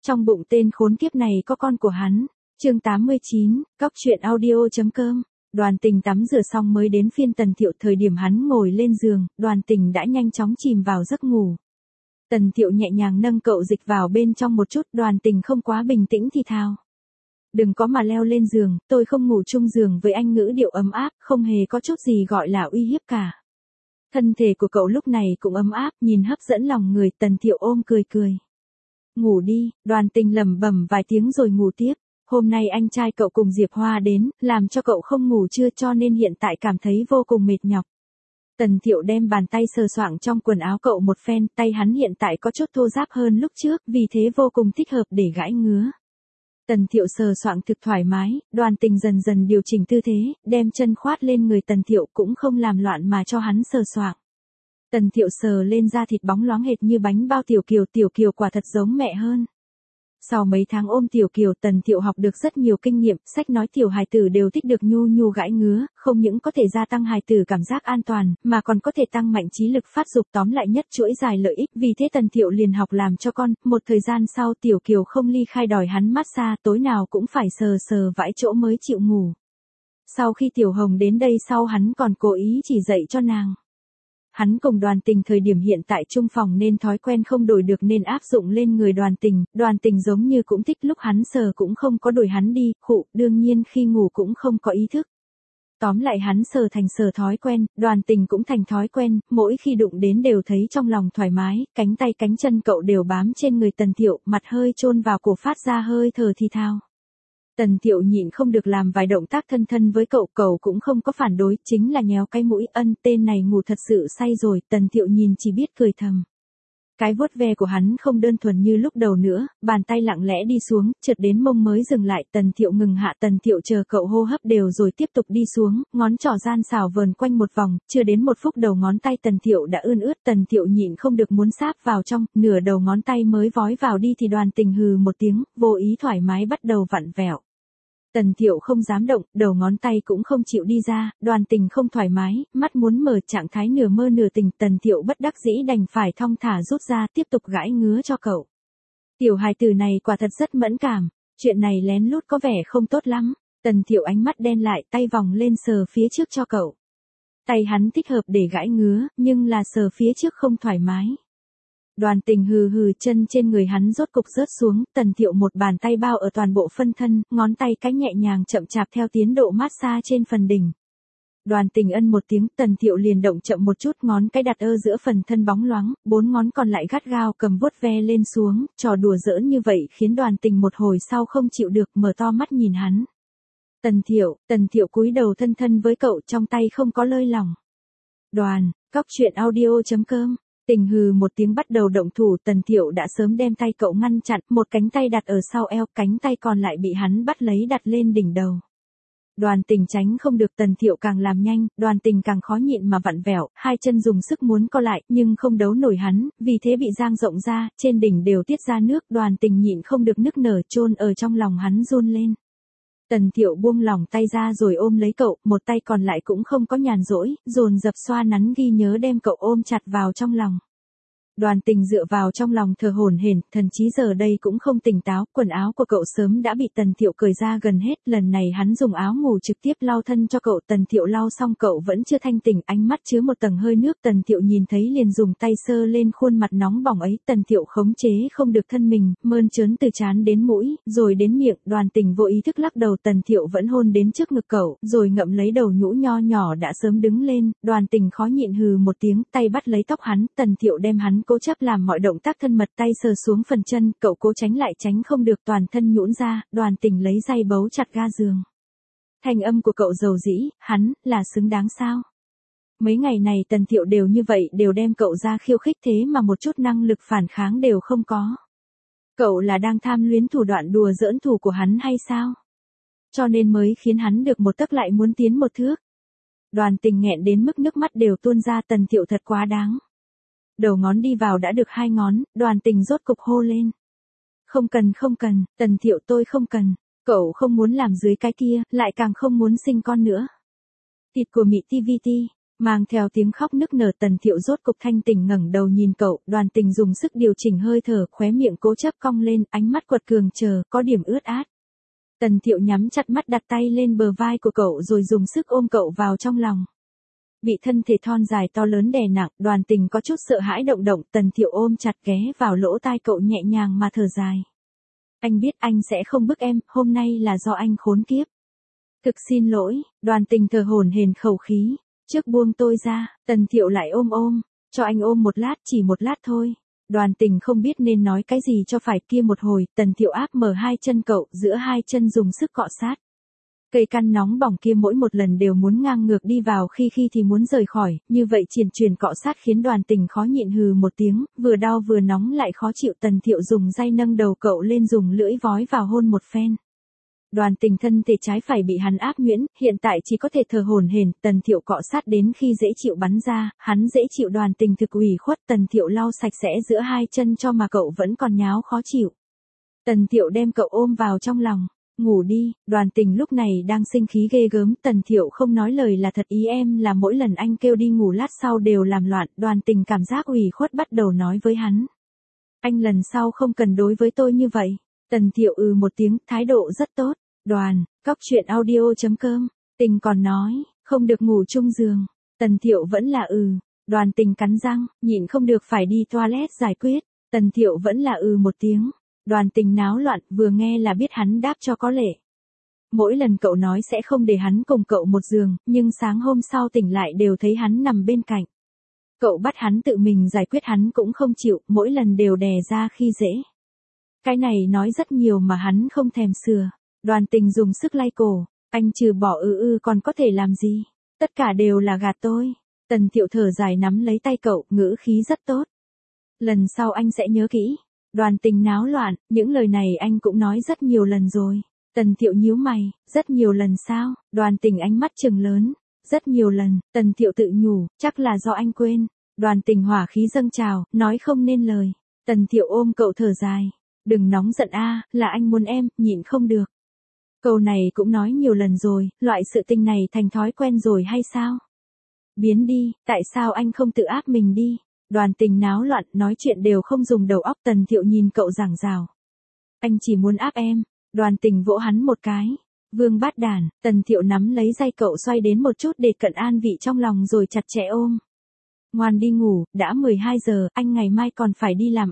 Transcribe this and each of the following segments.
trong bụng tên khốn kiếp này có con của hắn. Chương 89, Cóc truyện audio.com. Đoàn Tình tắm rửa xong mới đến phiên Tần Thiệu, thời điểm hắn ngồi lên giường, Đoàn Tình đã nhanh chóng chìm vào giấc ngủ. Tần Thiệu nhẹ nhàng nâng cậu dịch vào bên trong một chút, Đoàn Tình không quá bình tĩnh thì thào. Đừng có mà leo lên giường, tôi không ngủ chung giường với anh, ngữ điệu ấm áp, không hề có chút gì gọi là uy hiếp cả. Thân thể của cậu lúc này cũng ấm áp, nhìn hấp dẫn lòng người. Tần Thiệu ôm cười cười. Ngủ đi, Đoàn Tình lẩm bẩm vài tiếng rồi ngủ tiếp. Hôm nay anh trai cậu cùng Diệp Hoa đến, làm cho cậu không ngủ trưa cho nên hiện tại cảm thấy vô cùng mệt nhọc. Tần Thiệu đem bàn tay sờ soạng trong quần áo cậu một phen, tay hắn hiện tại có chút thô ráp hơn lúc trước, vì thế vô cùng thích hợp để gãi ngứa. Tần Thiệu sờ soạng thực thoải mái, Đoàn Tình dần dần điều chỉnh tư thế, đem chân khoát lên người Tần Thiệu cũng không làm loạn mà cho hắn sờ soạng. Tần Thiệu sờ lên da thịt bóng loáng hệt như bánh bao Tiểu Kiều quả thật giống mẹ hơn. Sau mấy tháng ôm Tiểu Kiều, Tần Thiệu học được rất nhiều kinh nghiệm, sách nói tiểu hài tử đều thích được nhu nhu gãi ngứa, không những có thể gia tăng hài tử cảm giác an toàn, mà còn có thể tăng mạnh trí lực phát dục, tóm lại nhất chuỗi dài lợi ích, vì thế Tần Thiệu liền học làm cho con. Một thời gian sau Tiểu Kiều không ly khai đòi hắn massage, tối nào cũng phải sờ sờ vãi chỗ mới chịu ngủ. Sau khi Tiểu Hồng đến đây sau hắn còn cố ý chỉ dạy cho nàng. Hắn cùng Đoàn Tình thời điểm hiện tại chung phòng nên thói quen không đổi được nên áp dụng lên người Đoàn Tình giống như cũng thích, lúc hắn sờ cũng không có đuổi hắn đi, đương nhiên khi ngủ cũng không có ý thức. Tóm lại hắn sờ thành sờ thói quen, Đoàn Tình cũng thành thói quen, mỗi khi đụng đến đều thấy trong lòng thoải mái, cánh tay cánh chân cậu đều bám trên người Tần Thiệu, mặt hơi chôn vào cổ phát ra hơi thở thì thào. Tần Thiệu nhịn không được làm vài động tác thân thân với cậu cũng không có phản đối, chính là nhéo cái mũi. Tên này ngủ thật sự say rồi. Tần Thiệu nhìn chỉ biết cười thầm. Cái vuốt ve của hắn không đơn thuần như lúc đầu nữa, bàn tay lặng lẽ đi xuống, trượt đến mông mới dừng lại. Tần Thiệu ngừng hạ, Tần Thiệu chờ cậu hô hấp đều rồi tiếp tục đi xuống, ngón trỏ gian xảo vờn quanh một vòng, chưa đến một phút đầu ngón tay Tần Thiệu đã ươn ướt. Tần Thiệu nhịn không được muốn sáp vào trong, nửa đầu ngón tay mới vói vào đi thì Đoàn Tình hừ một tiếng, vô ý thoải mái bắt đầu vặn vẹo. Tần Thiệu không dám động, đầu ngón tay cũng không chịu đi ra, Đoàn Tình không thoải mái, mắt muốn mở, trạng thái nửa mơ nửa tỉnh. Tần Thiệu bất đắc dĩ đành phải thong thả rút ra, tiếp tục gãi ngứa cho cậu. Tiểu hài tử này quả thật rất mẫn cảm, chuyện này lén lút có vẻ không tốt lắm. Tần Thiệu ánh mắt đen lại, tay vòng lên sờ phía trước cho cậu. Tay hắn thích hợp để gãi ngứa, nhưng là sờ phía trước không thoải mái. Đoàn Tình hừ, chân trên người hắn rốt cục rớt xuống. Tần Thiệu một bàn tay bao ở toàn bộ phân thân, ngón tay cái nhẹ nhàng chậm chạp theo tiến độ massage trên phần đỉnh. Đoàn Tình ân một tiếng, Tần Thiệu liền động chậm một chút, ngón cái đặt giữa phần thân bóng loáng, 4 ngón còn lại gắt gao cầm vuốt ve lên xuống, trò đùa giỡn như vậy khiến Đoàn Tình một hồi sau không chịu được, mở to mắt nhìn hắn. Tần Thiệu cúi đầu thân thân với cậu, trong tay không có lơi lỏng. Cóc truyện audio.com. Tình hừ một tiếng bắt đầu động thủ. Tần Thiệu đã sớm đem tay cậu ngăn chặn, một cánh tay đặt ở sau eo, cánh tay còn lại bị hắn bắt lấy đặt lên đỉnh đầu. Đoàn Tình tránh không được, Tần Thiệu càng làm nhanh, Đoàn Tình càng khó nhịn mà vặn vẹo, hai chân dùng sức muốn co lại, nhưng không đấu nổi hắn, vì thế bị giang rộng ra, trên đỉnh đều tiết ra nước. Đoàn Tình nhịn không được nức nở, chôn ở trong lòng hắn run lên. Tần Thiệu buông lỏng tay ra rồi ôm lấy cậu, một tay còn lại cũng không có nhàn rỗi, dồn dập xoa nắn ghi nhớ đem cậu ôm chặt vào trong lòng. Đoàn Tình dựa vào trong lòng thở hổn hển, thần chí giờ đây cũng không tỉnh táo, quần áo của cậu sớm đã bị Tần Thiệu cởi ra gần hết, lần này hắn dùng áo ngủ trực tiếp lau thân cho cậu. Tần Thiệu lau xong cậu vẫn chưa thanh tỉnh, ánh mắt chứa một tầng hơi nước. Tần Thiệu nhìn thấy liền dùng tay sơ lên khuôn mặt nóng bỏng ấy. Tần Thiệu khống chế không được thân mình, mơn trớn từ trán đến mũi, rồi đến miệng. Đoàn Tình vô ý thức lắc đầu, Tần Thiệu vẫn hôn đến trước ngực cậu, rồi ngậm lấy đầu nhũ nho nhỏ đã sớm đứng lên. Đoàn Tình khó nhịn hừ một tiếng, tay bắt lấy tóc hắn. Tần Thiệu đem hắn cố chấp làm mọi động tác thân mật, tay sờ xuống phần chân, cậu cố tránh lại tránh không được, toàn thân nhũn ra. Đoàn Tình lấy dây bấu chặt ga giường. Thanh âm của cậu dầu dĩ, hắn là xứng đáng sao? Mấy ngày này Tần Thiệu đều như vậy, đều đem cậu ra khiêu khích, thế mà một chút năng lực phản kháng đều không có. Cậu là đang tham luyến thủ đoạn đùa giỡn thủ của hắn hay sao? Cho nên mới khiến hắn được một tấc lại muốn tiến một thước. Đoàn Tình nghẹn đến mức nước mắt đều tuôn ra. Tần Thiệu thật quá đáng. Đầu ngón đi vào đã được 2 ngón, Đoàn Tình rốt cục hô lên. Không cần, Tần Thiệu tôi không cần. Cậu không muốn làm dưới cái kia, lại càng không muốn sinh con nữa. Thịt của Mị TVT. Mang theo tiếng khóc nức nở Tần Thiệu rốt cục thanh tỉnh ngẩng đầu nhìn cậu, Đoàn Tình dùng sức điều chỉnh hơi thở, khóe miệng cố chấp cong lên, ánh mắt quật cường chờ, có điểm ướt át. Tần Thiệu nhắm chặt mắt đặt tay lên bờ vai của cậu rồi dùng sức ôm cậu vào trong lòng. Bị thân thể thon dài to lớn đè nặng, Đoàn Tình có chút sợ hãi động động, Tần Thiệu ôm chặt ghé vào lỗ tai cậu nhẹ nhàng mà thở dài. Anh biết anh sẽ không bức em, hôm nay là do anh khốn kiếp. Thực xin lỗi, Đoàn Tình thở hổn hển khẩu khí. Trước buông tôi ra, Tần Thiệu lại ôm, cho anh ôm một lát, chỉ một lát thôi. Đoàn Tình không biết nên nói cái gì cho phải, kia một hồi, Tần Thiệu áp mở hai chân cậu, giữa hai chân dùng sức cọ sát. Cây căn nóng bỏng kia mỗi một lần đều muốn ngang ngược đi vào, khi thì muốn rời khỏi, như vậy truyền cọ sát khiến Đoàn Tình khó nhịn hừ một tiếng, vừa đau vừa nóng lại khó chịu. Tần Thiệu dùng tay nâng đầu cậu lên, dùng lưỡi vói vào hôn một phen. Đoàn Tình thân thể trái phải bị hắn áp nhuyễn, hiện tại chỉ có thể thở hổn hển. Tần Thiệu cọ sát đến khi dễ chịu bắn ra, hắn dễ chịu. Đoàn Tình thực ủy khuất, Tần Thiệu lau sạch sẽ giữa hai chân cho mà cậu vẫn còn nháo khó chịu. Tần Thiệu đem cậu ôm vào trong lòng. Ngủ đi. Đoàn Tình lúc này đang sinh khí ghê gớm. Tần Thiệu không nói lời là thật, ý em là mỗi lần anh kêu đi ngủ lát sau đều làm loạn. Đoàn Tình cảm giác ủy khuất bắt đầu nói với hắn. Anh lần sau không cần đối với tôi như vậy. Tần Thiệu một tiếng, thái độ rất tốt. Cóc truyện audio.com, Tình còn nói, không được ngủ chung giường. Tần Thiệu vẫn là Đoàn Tình cắn răng, nhịn không được phải đi toilet giải quyết. Tần Thiệu vẫn là một tiếng. Đoàn Tình náo loạn, vừa nghe là biết hắn đáp cho có lệ. Mỗi lần cậu nói sẽ không để hắn cùng cậu một giường, nhưng sáng hôm sau tỉnh lại đều thấy hắn nằm bên cạnh. Cậu bắt hắn tự mình giải quyết hắn cũng không chịu, mỗi lần đều đè ra khi dễ. Cái này nói rất nhiều mà hắn không thèm sửa. Đoàn Tình dùng sức lay cổ, anh trừ bỏ còn có thể làm gì? Tất cả đều là gạt tôi. Tần Thiệu thở dài nắm lấy tay cậu, ngữ khí rất tốt. Lần sau anh sẽ nhớ kỹ. Đoàn Tình náo loạn, những lời này anh cũng nói rất nhiều lần rồi. Tần Thiệu nhíu mày, rất nhiều lần sao? Đoàn Tình ánh mắt trừng lớn, rất nhiều lần. Tần Thiệu tự nhủ, chắc là do anh quên. Đoàn Tình hỏa khí dâng trào, nói không nên lời. Tần Thiệu ôm cậu thở dài, đừng nóng giận là anh muốn em, nhịn không được. Câu này cũng nói nhiều lần rồi, loại sự tình này thành thói quen rồi hay sao? Biến đi, tại sao anh không tự áp mình đi? Đoàn Tình náo loạn, nói chuyện đều không dùng đầu óc. Tần Thiệu nhìn cậu giảng rào. Anh chỉ muốn áp em. Đoàn Tình vỗ hắn một cái. Vương bát đản. Tần Thiệu nắm lấy tay cậu xoay đến một chút để cận an vị trong lòng rồi chặt chẽ ôm. Ngoan đi ngủ, đã 12 giờ, anh ngày mai còn phải đi làm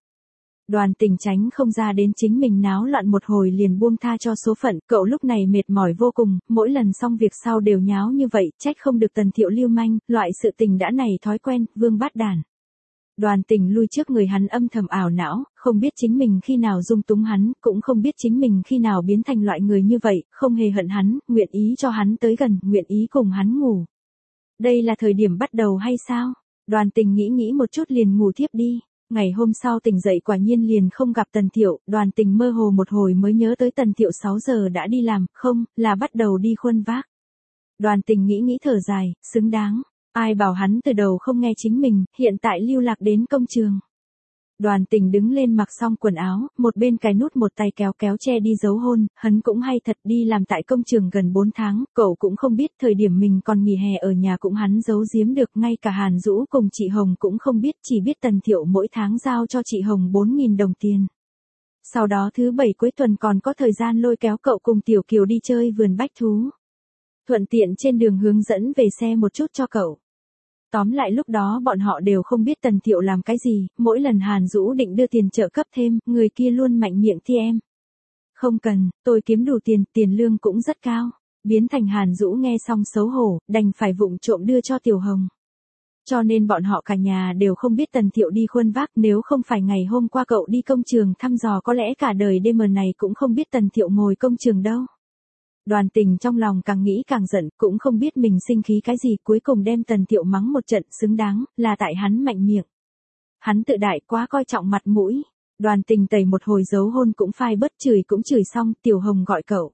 Đoàn Tình tránh không ra đến chính mình náo loạn một hồi liền buông tha cho số phận. Cậu lúc này mệt mỏi vô cùng, mỗi lần xong việc sau đều nháo như vậy, trách không được Tần Thiệu lưu manh, loại sự tình đã này thói quen, vương bát đản. Đoàn Tình lui trước người hắn âm thầm ảo não, không biết chính mình khi nào dung túng hắn, cũng không biết chính mình khi nào biến thành loại người như vậy, không hề hận hắn, nguyện ý cho hắn tới gần, nguyện ý cùng hắn ngủ. Đây là thời điểm bắt đầu hay sao? Đoàn Tình nghĩ một chút liền ngủ thiếp đi. Ngày hôm sau tỉnh dậy quả nhiên liền không gặp Tần Thiệu. Đoàn Tình mơ hồ một hồi mới nhớ tới Tần Thiệu 6 giờ đã đi làm, không, là bắt đầu đi khuân vác. Đoàn Tình nghĩ thở dài, xứng đáng. Ai bảo hắn từ đầu không nghe chính mình, hiện tại lưu lạc đến công trường. Đoàn Tình đứng lên mặc xong quần áo, một bên cài nút một tay kéo che đi dấu hôn, hắn cũng hay thật đi làm tại công trường gần 4 tháng, cậu cũng không biết thời điểm mình còn nghỉ hè ở nhà cũng hắn giấu giếm được, ngay cả Hàn Dũ cùng chị Hồng cũng không biết, chỉ biết Tần Thiệu mỗi tháng giao cho chị Hồng 4.000 đồng tiền. Sau đó thứ 7 cuối tuần còn có thời gian lôi kéo cậu cùng Tiểu Kiều đi chơi vườn bách thú. Thuận tiện trên đường hướng dẫn về xe một chút cho cậu. Tóm lại lúc đó bọn họ đều không biết Tần Thiệu làm cái gì, mỗi lần Hàn Dũ định đưa tiền trợ cấp thêm, người kia luôn mạnh miệng thì em. Không cần, tôi kiếm đủ tiền lương cũng rất cao. Biến thành Hàn Dũ nghe xong xấu hổ, đành phải vụng trộm đưa cho Tiểu Hồng. Cho nên bọn họ cả nhà đều không biết Tần Thiệu đi khuân vác, nếu không phải ngày hôm qua cậu đi công trường thăm dò có lẽ cả đời đêm này cũng không biết Tần Thiệu ngồi công trường đâu. Đoàn Tình trong lòng càng nghĩ càng giận, cũng không biết mình sinh khí cái gì, cuối cùng đem Tần Thiệu mắng một trận, xứng đáng, là tại hắn mạnh miệng. Hắn tự đại quá coi trọng mặt mũi. Đoàn Tình tẩy một hồi dấu hôn cũng phai bớt, chửi xong, Tiểu Hồng gọi cậu.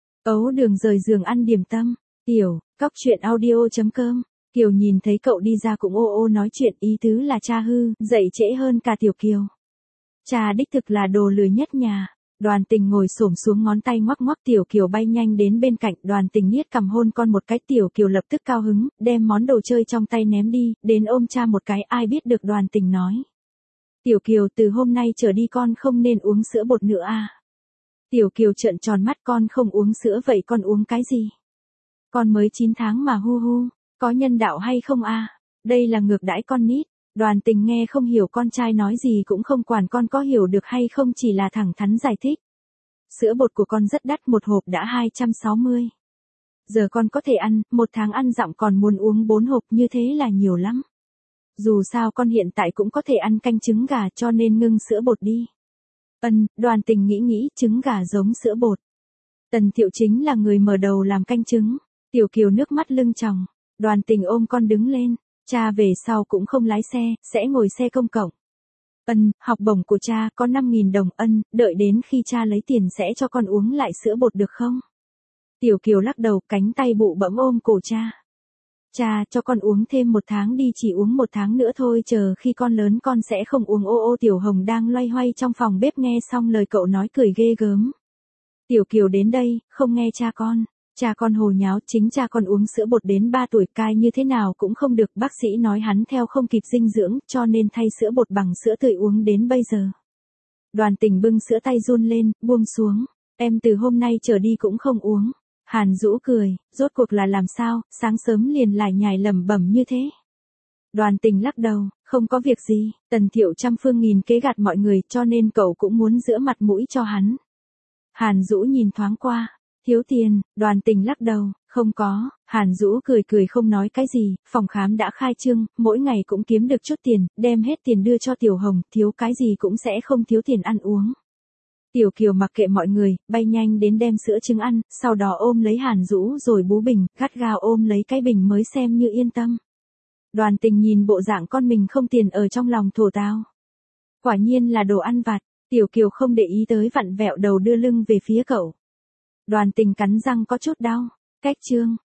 Ấu Đường rời giường ăn điểm tâm. Cóc truyện audio.com. Kiều nhìn thấy cậu đi ra cũng ô nói chuyện, ý tứ là cha hư, dậy trễ hơn cả Tiểu Kiều. Cha đích thực là đồ lười nhất nhà. Đoàn Tình ngồi xổm xuống ngón tay ngoắc ngoắc. Tiểu Kiều bay nhanh đến bên cạnh, Đoàn Tình niết cằm hôn con một cái. Tiểu Kiều lập tức cao hứng, đem món đồ chơi trong tay ném đi, đến ôm cha một cái. Ai biết được Đoàn Tình nói. Tiểu Kiều, từ hôm nay trở đi con không nên uống sữa bột nữa à? Tiểu Kiều trợn tròn mắt, con không uống sữa vậy con uống cái gì? Con mới 9 tháng mà hu hu, có nhân đạo hay không à? Đây là ngược đãi con nít. Đoàn Tình nghe không hiểu con trai nói gì cũng không quản con có hiểu được hay không, chỉ là thẳng thắn giải thích. Sữa bột của con rất đắt, một hộp đã 260. Giờ con có thể ăn, một tháng ăn dặm, còn muốn uống 4 hộp như thế là nhiều lắm. Dù sao con hiện tại cũng có thể ăn canh trứng gà, cho nên ngưng sữa bột đi. Đoàn Tình nghĩ trứng gà giống sữa bột. Tần Thiệu chính là người mở đầu làm canh trứng. Tiểu Kiều nước mắt lưng tròng. Đoàn Tình ôm con đứng lên. Cha về sau cũng không lái xe, sẽ ngồi xe công cộng. Học bổng của cha có 5.000 đồng. Đợi đến khi cha lấy tiền sẽ cho con uống lại sữa bột được không? Tiểu Kiều lắc đầu, cánh tay bụ bẫm ôm cổ cha. Cha, cho con uống thêm 1 tháng đi, chỉ uống 1 tháng nữa thôi, chờ khi con lớn con sẽ không uống. Ô Tiểu Hồng đang loay hoay trong phòng bếp nghe xong lời cậu nói cười ghê gớm. Tiểu Kiều đến đây, không nghe cha con hồ nháo, chính cha con uống sữa bột đến 3 tuổi cai như thế nào cũng không được, bác sĩ nói hắn theo không kịp dinh dưỡng, cho nên thay sữa bột bằng sữa tươi uống đến bây giờ. Đoàn Tình bưng sữa tay run lên, buông xuống, em từ hôm nay trở đi cũng không uống. Hàn Dũ cười, rốt cuộc là làm sao, sáng sớm liền lải nhải lẩm bẩm như thế. Đoàn Tình lắc đầu, không có việc gì, Tần Thiệu trăm phương nghìn kế gạt mọi người, cho nên cậu cũng muốn giữ mặt mũi cho hắn. Hàn Dũ nhìn thoáng qua, thiếu tiền. Đoàn Tình lắc đầu, không có. Hàn Dũ cười không nói cái gì, phòng khám đã khai trương, mỗi ngày cũng kiếm được chút tiền, đem hết tiền đưa cho Tiểu Hồng, thiếu cái gì cũng sẽ không thiếu tiền ăn uống. Tiểu Kiều mặc kệ mọi người, bay nhanh đến đem sữa trứng ăn, sau đó ôm lấy Hàn Dũ rồi bú bình, gắt gao ôm lấy cái bình mới xem như yên tâm. Đoàn Tình nhìn bộ dạng con mình không tiền ở trong lòng thổ tao. Quả nhiên là đồ ăn vặt. Tiểu Kiều không để ý tới, vặn vẹo đầu đưa lưng về phía cậu. Đoàn Tình cắn răng có chút đau. Cách chương